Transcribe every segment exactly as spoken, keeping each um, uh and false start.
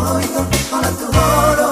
solito con la tua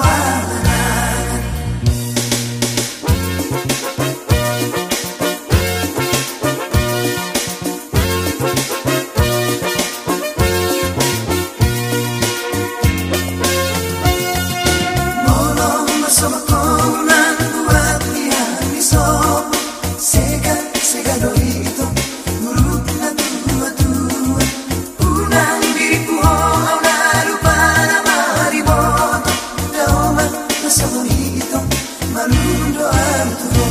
sama kau nan buat dia risau sega sega doito muruk na tua tua unang diriku oh na rupa na mariboto daoma na saborito malundo arturo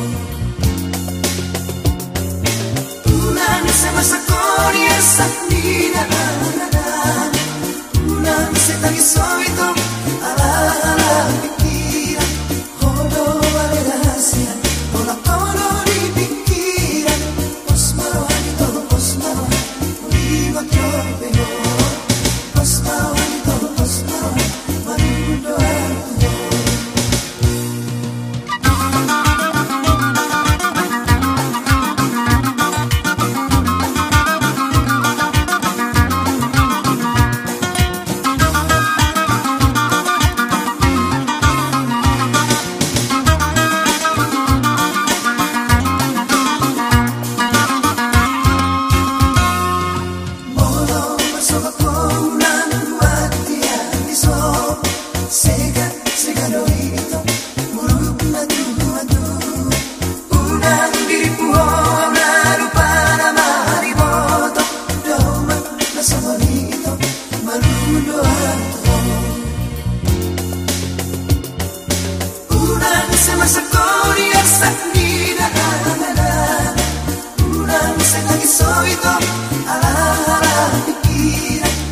unang sama sakori esa nina nana unang se tagi soito ala ala sega sega doito muruk na tua tua unang diriku oh na rupa na mariboto daoma na saborito malundo arturo unang sama sakori asa nina nana unang sa tagi soito ala ala pikiran